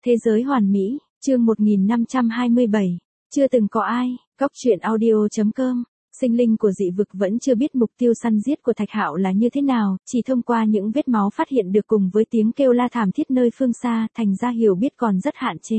Thế giới hoàn mỹ, chương 1527, chưa từng có ai, Góc truyện audio.com. Sinh linh của dị vực vẫn chưa biết mục tiêu săn giết của Thạch Hạo là như thế nào, chỉ thông qua những vết máu phát hiện được cùng với tiếng kêu la thảm thiết nơi phương xa, thành ra hiểu biết còn rất hạn chế.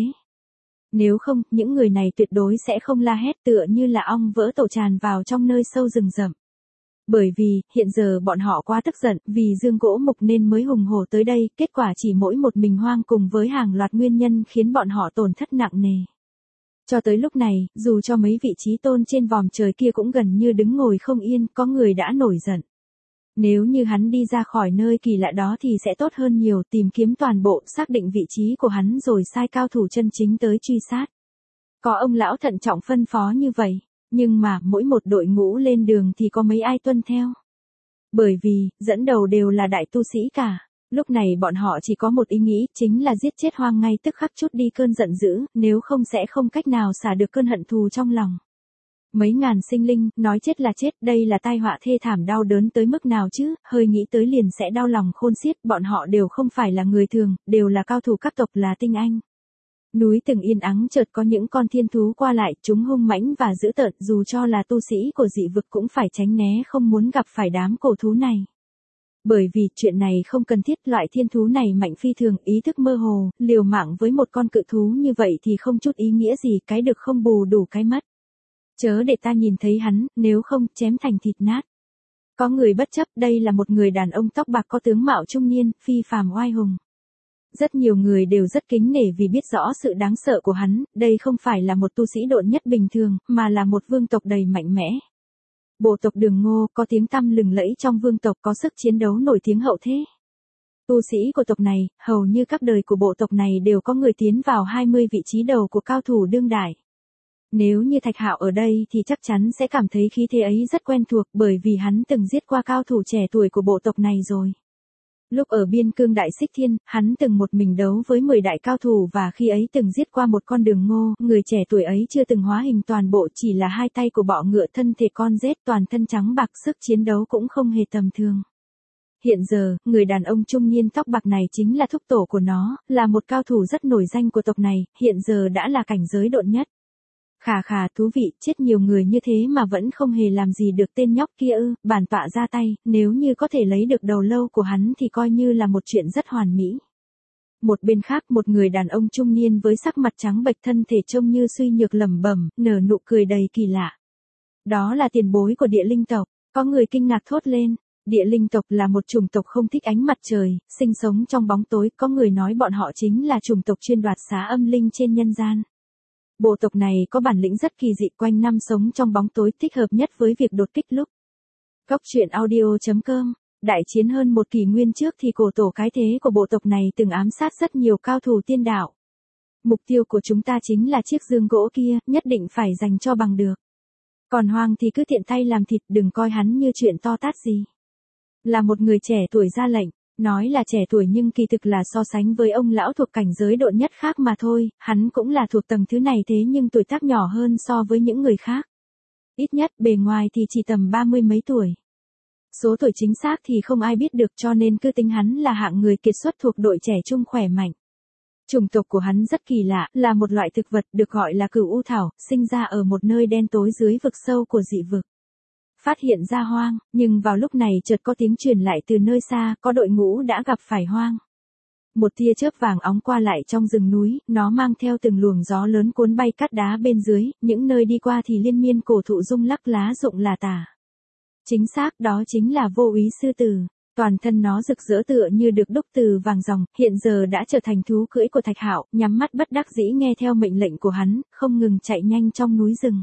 Nếu không, những người này tuyệt đối sẽ không la hét tựa như là ong vỡ tổ tràn vào trong nơi sâu rừng rậm. Bởi vì, hiện giờ bọn họ quá tức giận, vì dương gỗ mục nên mới hùng hổ tới đây, kết quả chỉ mỗi một mình Hoang cùng với hàng loạt nguyên nhân khiến bọn họ tổn thất nặng nề. Cho tới lúc này, dù cho mấy vị trí tôn trên vòm trời kia cũng gần như đứng ngồi không yên, có người đã nổi giận. Nếu như hắn đi ra khỏi nơi kỳ lạ đó thì sẽ tốt hơn nhiều, tìm kiếm toàn bộ, xác định vị trí của hắn rồi sai cao thủ chân chính tới truy sát. Có ông lão thận trọng phân phó như vậy, nhưng mà mỗi một đội ngũ lên đường thì có mấy ai tuân theo. Bởi vì, dẫn đầu đều là đại tu sĩ cả. Lúc này bọn họ chỉ có một ý nghĩ, chính là giết chết Hoang ngay tức khắc chút đi cơn giận dữ, nếu không sẽ không cách nào xả được cơn hận thù trong lòng. Mấy ngàn sinh linh, nói chết là chết, đây là tai họa thê thảm đau đớn tới mức nào chứ, hơi nghĩ tới liền sẽ đau lòng khôn xiết, bọn họ đều không phải là người thường, đều là cao thủ các tộc là tinh anh. Núi từng yên ắng chợt có những con thiên thú qua lại, chúng hung mãnh và dữ tợn, dù cho là tu sĩ của dị vực cũng phải tránh né không muốn gặp phải đám cổ thú này. Bởi vì chuyện này không cần thiết, loại thiên thú này mạnh phi thường, ý thức mơ hồ, liều mạng với một con cự thú như vậy thì không chút ý nghĩa gì, cái được không bù đủ cái mất. Chớ để ta nhìn thấy hắn, nếu không, chém thành thịt nát. Có người bất chấp, đây là một người đàn ông tóc bạc có tướng mạo trung niên, phi phàm oai hùng. Rất nhiều người đều rất kính nể vì biết rõ sự đáng sợ của hắn, đây không phải là một tu sĩ độn nhất bình thường, mà là một vương tộc đầy mạnh mẽ. Bộ tộc Đường Ngô có tiếng tăm lừng lẫy trong vương tộc, có sức chiến đấu nổi tiếng hậu thế. Tu sĩ của tộc này, hầu như các đời của bộ tộc này đều có người tiến vào 20 vị trí đầu của cao thủ đương đại. Nếu như Thạch Hạo ở đây thì chắc chắn sẽ cảm thấy khí thế ấy rất quen thuộc, bởi vì hắn từng giết qua cao thủ trẻ tuổi của bộ tộc này rồi. Lúc ở biên cương Đại Xích Thiên, hắn từng một mình đấu với 10 đại cao thủ và khi ấy từng giết qua một con Đường Ngô, người trẻ tuổi ấy chưa từng hóa hình toàn bộ, chỉ là hai tay của bọ ngựa, thân thể con rết, toàn thân trắng bạc, sức chiến đấu cũng không hề tầm thường. Hiện giờ, người đàn ông trung niên tóc bạc này chính là thúc tổ của nó, là một cao thủ rất nổi danh của tộc này, hiện giờ đã là cảnh giới độn nhất. Khà thú vị, chết nhiều người như thế mà vẫn không hề làm gì được tên nhóc kia ư, bản tọa ra tay, nếu như có thể lấy được đầu lâu của hắn thì coi như là một chuyện rất hoàn mỹ. Một bên khác, một người đàn ông trung niên với sắc mặt trắng bệch, thân thể trông như suy nhược lẩm bẩm, nở nụ cười đầy kỳ lạ. Đó là tiền bối của địa linh tộc, có người kinh ngạc thốt lên. Địa linh tộc là một chủng tộc không thích ánh mặt trời, sinh sống trong bóng tối, có người nói bọn họ chính là chủng tộc chuyên đoạt xá âm linh trên nhân gian. Bộ tộc này có bản lĩnh rất kỳ dị, quanh năm sống trong bóng tối, thích hợp nhất với việc đột kích lúc. Góc truyện audio.com. Đại chiến hơn một kỷ nguyên trước thì cổ tổ cái thế của bộ tộc này từng ám sát rất nhiều cao thủ tiên đạo. Mục tiêu của chúng ta chính là chiếc dương gỗ kia, nhất định phải giành cho bằng được. Còn Hoang thì cứ tiện tay làm thịt, đừng coi hắn như chuyện to tát gì. Là một người trẻ tuổi ra lệnh. Nói là trẻ tuổi nhưng kỳ thực là so sánh với ông lão thuộc cảnh giới độn nhất khác mà thôi, hắn cũng là thuộc tầng thứ này thế nhưng tuổi tác nhỏ hơn so với những người khác. Ít nhất bề ngoài thì chỉ tầm 30 mấy tuổi. Số tuổi chính xác thì không ai biết được, cho nên cứ tính hắn là hạng người kiệt xuất thuộc đội trẻ trung khỏe mạnh. Chủng tộc của hắn rất kỳ lạ, là một loại thực vật được gọi là cửu u thảo, sinh ra ở một nơi đen tối dưới vực sâu của dị vực. Phát hiện ra Hoang, nhưng vào lúc này chợt có tiếng truyền lại từ nơi xa, có đội ngũ đã gặp phải Hoang. Một tia chớp vàng óng qua lại trong rừng núi, nó mang theo từng luồng gió lớn cuốn bay cát đá bên dưới, những nơi đi qua thì liên miên cổ thụ rung lắc lá rụng là tả. Chính xác, đó chính là Vô Úy sư tử. Toàn thân nó rực rỡ tựa như được đúc từ vàng ròng, hiện giờ đã trở thành thú cưỡi của Thạch Hạo, nhắm mắt bất đắc dĩ nghe theo mệnh lệnh của hắn, không ngừng chạy nhanh trong núi rừng.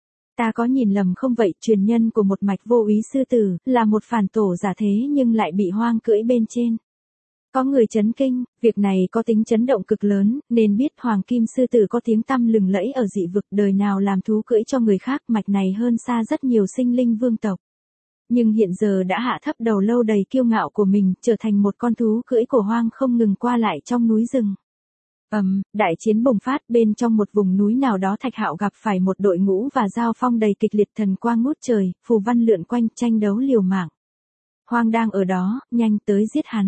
Ta có nhìn lầm không vậy, truyền nhân của một mạch Vô Úy sư tử, là một phản tổ giả thế nhưng lại bị Hoang cưỡi bên trên. Có người chấn kinh, việc này có tính chấn động cực lớn, nên biết Hoàng Kim sư tử có tiếng tăm lừng lẫy ở dị vực, đời nào làm thú cưỡi cho người khác, mạch này hơn xa rất nhiều sinh linh vương tộc. Nhưng hiện giờ đã hạ thấp đầu lâu đầy kiêu ngạo của mình, trở thành một con thú cưỡi của Hoang không ngừng qua lại trong núi rừng. Đại chiến bùng phát bên trong một vùng núi nào đó. Thạch Hạo gặp phải một đội ngũ và giao phong đầy kịch liệt, thần quang ngút trời, phù văn lượn quanh, tranh đấu liều mạng. Hoang đang ở đó, nhanh tới giết hắn.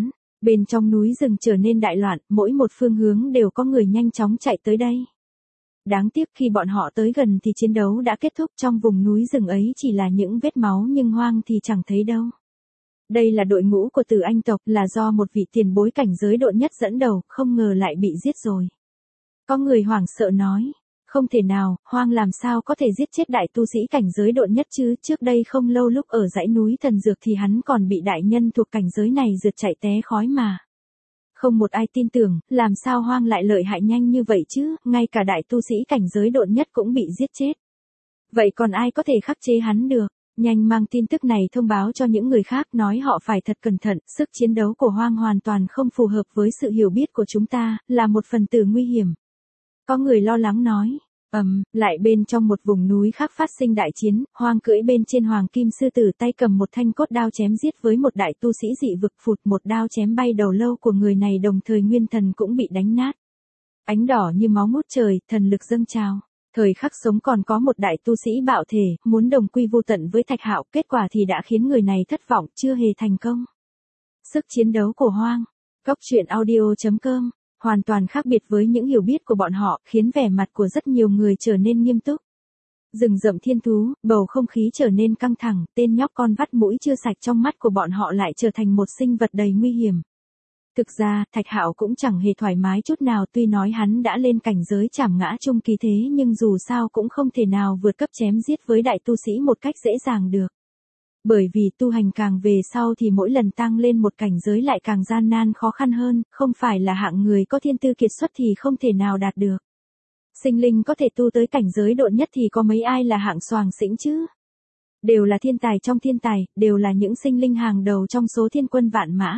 Bên trong núi rừng trở nên đại loạn, mỗi một phương hướng đều có người nhanh chóng chạy tới đây. Đáng tiếc khi bọn họ tới gần thì chiến đấu đã kết thúc, trong vùng núi rừng ấy chỉ là những vết máu nhưng hoang thì chẳng thấy đâu. Đây là đội ngũ của Từ Anh tộc, là do một vị tiền bối cảnh giới độn nhất dẫn đầu, không ngờ lại bị giết rồi. Có người hoảng sợ nói, không thể nào, Hoang làm sao có thể giết chết đại tu sĩ cảnh giới độn nhất chứ, trước đây không lâu lúc ở dãy núi thần dược thì hắn còn bị đại nhân thuộc cảnh giới này rượt chạy té khói mà. Không một ai tin tưởng, làm sao Hoang lại lợi hại nhanh như vậy chứ, ngay cả đại tu sĩ cảnh giới độn nhất cũng bị giết chết. Vậy còn ai có thể khắc chế hắn được? Nhanh mang tin tức này thông báo cho những người khác, nói họ phải thật cẩn thận, sức chiến đấu của Hoang hoàn toàn không phù hợp với sự hiểu biết của chúng ta, là một phần tử nguy hiểm. Có người lo lắng nói, lại bên trong một vùng núi khác phát sinh đại chiến, Hoang cưỡi bên trên hoàng kim sư tử, tay cầm một thanh cốt đao chém giết với một đại tu sĩ dị vực, phụt một đao chém bay đầu lâu của người này, đồng thời nguyên thần cũng bị đánh nát. Ánh đỏ như máu ngút trời, thần lực dâng trào. Thời khắc sống còn có một đại tu sĩ bạo thể, muốn đồng quy vô tận với Thạch Hạo, kết quả thì đã khiến người này thất vọng, chưa hề thành công. Sức chiến đấu của Hoang. Góc truyện audio.com hoàn toàn khác biệt với những hiểu biết của bọn họ, khiến vẻ mặt của rất nhiều người trở nên nghiêm túc. Rừng rậm thiên thú, bầu không khí trở nên căng thẳng, tên nhóc con vắt mũi chưa sạch trong mắt của bọn họ lại trở thành một sinh vật đầy nguy hiểm. Thực ra, Thạch Hạo cũng chẳng hề thoải mái chút nào, tuy nói hắn đã lên cảnh giới trảm ngã trung kỳ thế nhưng dù sao cũng không thể nào vượt cấp chém giết với đại tu sĩ một cách dễ dàng được. Bởi vì tu hành càng về sau thì mỗi lần tăng lên một cảnh giới lại càng gian nan khó khăn hơn, không phải là hạng người có thiên tư kiệt xuất thì không thể nào đạt được. Sinh linh có thể tu tới cảnh giới độn nhất thì có mấy ai là hạng xoàng xĩnh chứ? Đều là thiên tài trong thiên tài, đều là những sinh linh hàng đầu trong số thiên quân vạn mã.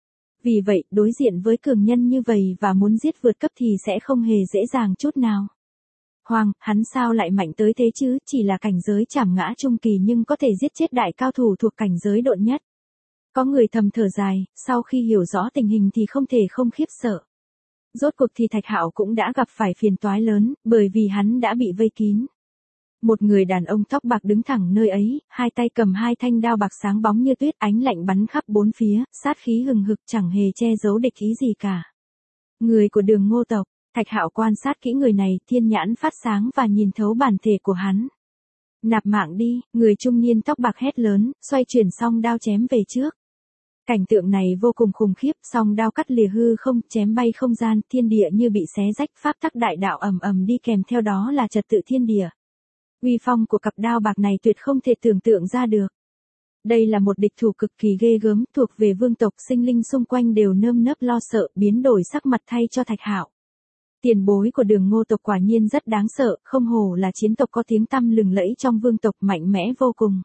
Vì vậy, đối diện với cường nhân như vậy và muốn giết vượt cấp thì sẽ không hề dễ dàng chút nào. Hoang, hắn sao lại mạnh tới thế chứ, chỉ là cảnh giới trảm ngã trung kỳ nhưng có thể giết chết đại cao thủ thuộc cảnh giới độn nhất. Có người thầm thở dài, sau khi hiểu rõ tình hình thì không thể không khiếp sợ. Rốt cuộc thì Thạch Hạo cũng đã gặp phải phiền toái lớn, bởi vì hắn đã bị vây kín. Một người đàn ông tóc bạc đứng thẳng nơi ấy, hai tay cầm hai thanh đao bạc sáng bóng như tuyết, ánh lạnh bắn khắp bốn phía, sát khí hừng hực chẳng hề che giấu địch ý gì cả. Người của Đường Ngô tộc. Thạch Hạo quan sát kỹ người này, thiên nhãn phát sáng và nhìn thấu bản thể của hắn. Nạp mạng đi, người trung niên tóc bạc hét lớn, xoay chuyển song đao chém về trước. Cảnh tượng này vô cùng khủng khiếp, song đao cắt lìa hư không, chém bay không gian, thiên địa như bị xé rách, pháp tắc đại đạo ầm ầm đi kèm theo đó là trật tự thiên địa. Uy phong của cặp đao bạc này tuyệt không thể tưởng tượng ra được. Đây là một địch thủ cực kỳ ghê gớm, thuộc về vương tộc, sinh linh xung quanh đều nơm nớp lo sợ, biến đổi sắc mặt thay cho Thạch Hạo. Tiền bối của Đường Ngô tộc quả nhiên rất đáng sợ, không hổ là chiến tộc có tiếng tăm lừng lẫy trong vương tộc, mạnh mẽ vô cùng.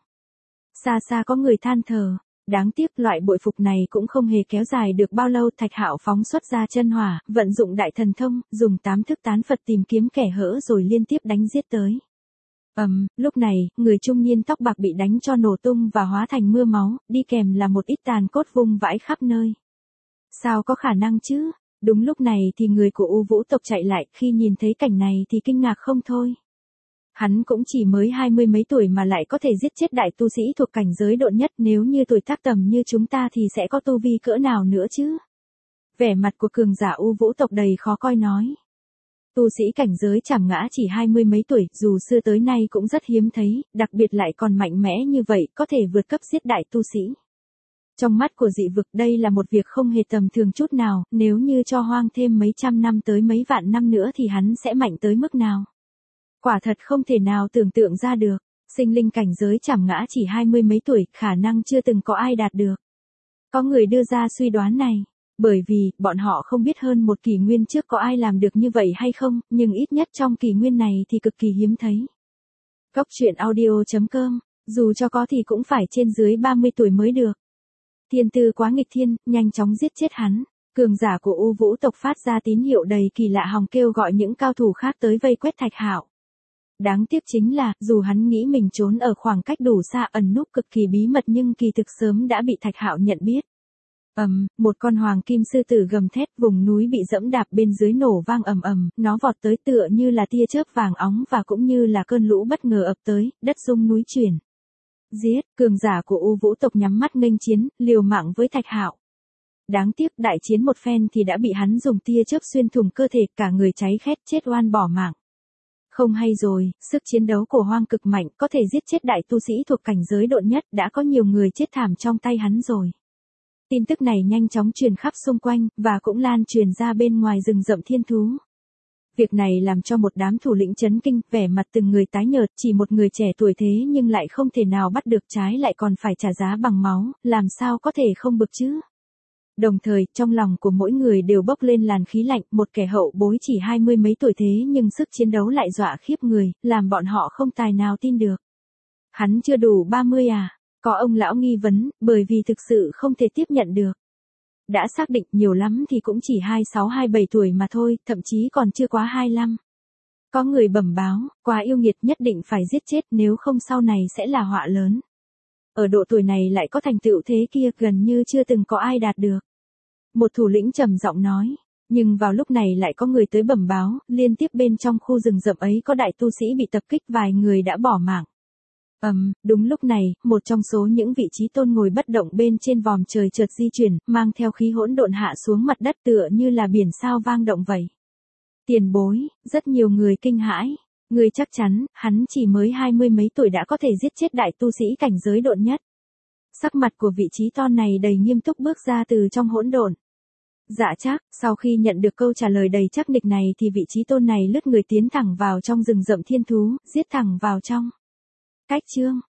Xa xa có người than thở, đáng tiếc loại bội phục này cũng không hề kéo dài được bao lâu. Thạch Hạo phóng xuất ra chân hỏa, vận dụng đại thần thông, dùng 8 thức tán Phật tìm kiếm kẻ hỡ rồi liên tiếp đánh giết tới. Lúc này, người trung niên tóc bạc bị đánh cho nổ tung và hóa thành mưa máu, đi kèm là một ít tàn cốt vung vãi khắp nơi. Sao có khả năng chứ? Đúng lúc này thì người của U Vũ tộc chạy lại, khi nhìn thấy cảnh này thì kinh ngạc không thôi. Hắn cũng chỉ mới 20 mấy tuổi mà lại có thể giết chết đại tu sĩ thuộc cảnh giới độn nhất, nếu như tuổi tác tầm như chúng ta thì sẽ có tu vi cỡ nào nữa chứ? Vẻ mặt của cường giả U Vũ tộc đầy khó coi nói. Tu sĩ cảnh giới trảm ngã chỉ 20 mấy tuổi, dù xưa tới nay cũng rất hiếm thấy, đặc biệt lại còn mạnh mẽ như vậy, có thể vượt cấp giết đại tu sĩ. Trong mắt của dị vực đây là một việc không hề tầm thường chút nào, nếu như cho Hoang thêm mấy trăm năm tới mấy vạn năm nữa thì hắn sẽ mạnh tới mức nào. Quả thật không thể nào tưởng tượng ra được, sinh linh cảnh giới trảm ngã chỉ 20 mấy tuổi, khả năng chưa từng có ai đạt được. Có người đưa ra suy đoán này, bởi vì, bọn họ không biết hơn một kỷ nguyên trước có ai làm được như vậy hay không, nhưng ít nhất trong kỷ nguyên này thì cực kỳ hiếm thấy. Góc truyện audio.com, dù cho có thì cũng phải trên dưới 30 tuổi mới được. Thiên tư quá nghịch thiên, nhanh chóng giết chết hắn. Cường giả của U Vũ tộc phát ra tín hiệu đầy kỳ lạ hòng kêu gọi những cao thủ khác tới vây quét Thạch Hạo. Đáng tiếc chính là, dù hắn nghĩ mình trốn ở khoảng cách đủ xa, ẩn núp cực kỳ bí mật, nhưng kỳ thực sớm đã bị Thạch Hạo nhận biết. Một con hoàng kim sư tử gầm thét, vùng núi bị dẫm đạp bên dưới nổ vang ầm ầm, nó vọt tới tựa như là tia chớp vàng óng và cũng như là cơn lũ bất ngờ ập tới, đất rung núi chuyển. Giết, cường giả của U Vũ tộc nhắm mắt nghênh chiến, liều mạng với Thạch Hạo. Đáng tiếc đại chiến một phen thì đã bị hắn dùng tia chớp xuyên thủng cơ thể, cả người cháy khét chết oan bỏ mạng. Không hay rồi, sức chiến đấu của Hoang cực mạnh, có thể giết chết đại tu sĩ thuộc cảnh giới độn nhất, đã có nhiều người chết thảm trong tay hắn rồi. Tin tức này nhanh chóng truyền khắp xung quanh, và cũng lan truyền ra bên ngoài rừng rậm thiên thú. Việc này làm cho một đám thủ lĩnh chấn kinh, vẻ mặt từng người tái nhợt, chỉ một người trẻ tuổi thế nhưng lại không thể nào bắt được, trái lại còn phải trả giá bằng máu, làm sao có thể không bực chứ? Đồng thời, trong lòng của mỗi người đều bốc lên làn khí lạnh, một kẻ hậu bối chỉ 20 mấy tuổi thế nhưng sức chiến đấu lại dọa khiếp người, làm bọn họ không tài nào tin được. Hắn chưa đủ 30 à? Có ông lão nghi vấn, bởi vì thực sự không thể tiếp nhận được. Đã xác định nhiều lắm thì cũng chỉ 26-27 tuổi mà thôi, thậm chí còn chưa quá 25. Có người bẩm báo, quá yêu nghiệt nhất định phải giết chết, nếu không sau này sẽ là họa lớn. Ở độ tuổi này lại có thành tựu thế kia, gần như chưa từng có ai đạt được. Một thủ lĩnh trầm giọng nói, nhưng vào lúc này lại có người tới bẩm báo, liên tiếp bên trong khu rừng rậm ấy có đại tu sĩ bị tập kích, vài người đã bỏ mạng. Đúng lúc này, một trong số những vị trí tôn ngồi bất động bên trên vòm trời chợt di chuyển, mang theo khí hỗn độn hạ xuống mặt đất tựa như là biển sao vang động vậy. Tiền bối, rất nhiều người kinh hãi. Người chắc chắn, hắn chỉ mới 20 mấy tuổi đã có thể giết chết đại tu sĩ cảnh giới độn nhất. Sắc mặt của vị trí tôn này đầy nghiêm túc bước ra từ trong hỗn độn. Dạ chắc, sau khi nhận được câu trả lời đầy chắc nịch này thì vị trí tôn này lướt người tiến thẳng vào trong rừng rậm thiên thú, giết thẳng vào trong. Cách chương